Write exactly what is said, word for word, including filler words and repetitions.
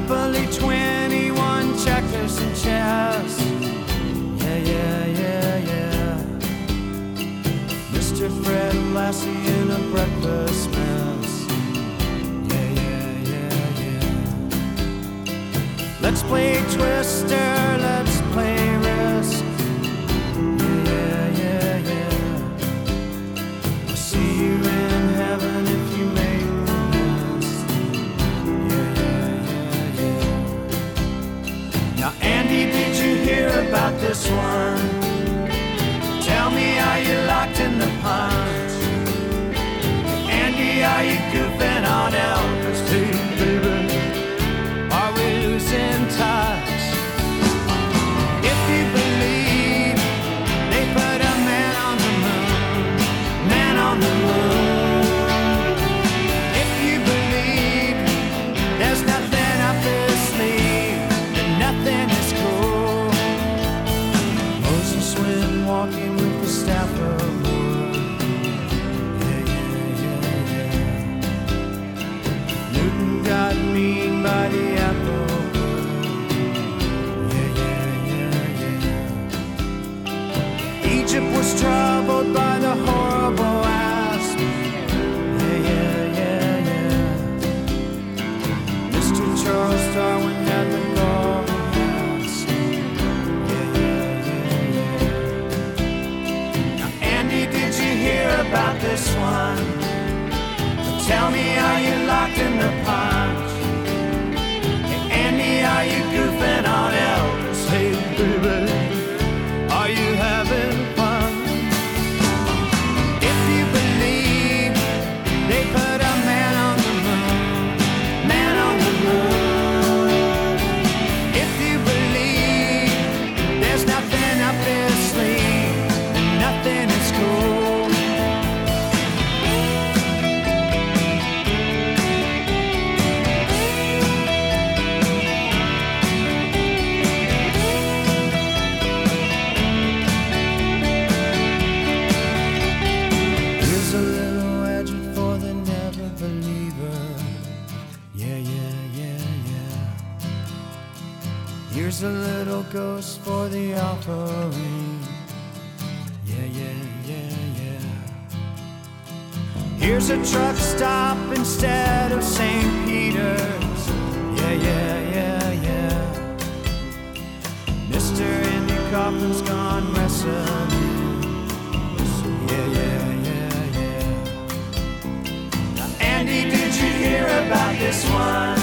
Monopoly, twenty-one, checkers and chess. Yeah, yeah, yeah, yeah. Mister Fred Lassie in a breakfast mess. Yeah, yeah, yeah, yeah. Let's play Twister, let's play Risk. Yeah, yeah, yeah. I'll see you in heaven if you make the list. Yeah, yeah, yeah, yeah. Now, Andy, did you hear about this one? Tell me, are you locked in the punch? Andy, are you goofing on Elvis? Hey, baby, are we losing touch? If you believe they put a man on the moon, man on the moon. If you believe there's nothing up his sleeve, then nothing is cool. Moses went walking with the staff of wood. Yeah, yeah, yeah, yeah. Newton got mean by the apple wood. Yeah, yeah, yeah, yeah. Egypt was troubled by the horrible asp. Yeah, yeah, yeah, yeah. Mister Charles Darwin had the golden mask. Yeah, yeah, yeah, yeah. Andy, did you hear about this one? Tell me, are you locked in the punch? Hey, Andy, are you goofing on Elvis? Hey, baby, are you having fun? If you believe they put a man on the moon, man on the moon. If you believe there's nothing up his sleeve, then nothing is cool. Here's a little edge for the never believer. Yeah, yeah, yeah, yeah. Here's a little ghost for the offering. Yeah, yeah, yeah, yeah. Here's a truck stop instead of Saint Peter's. Yeah, yeah, yeah, yeah. Mister Andy Kaufman's gone wrestling. Yeah, yeah, yeah, yeah. Now, Andy, did you hear about this one?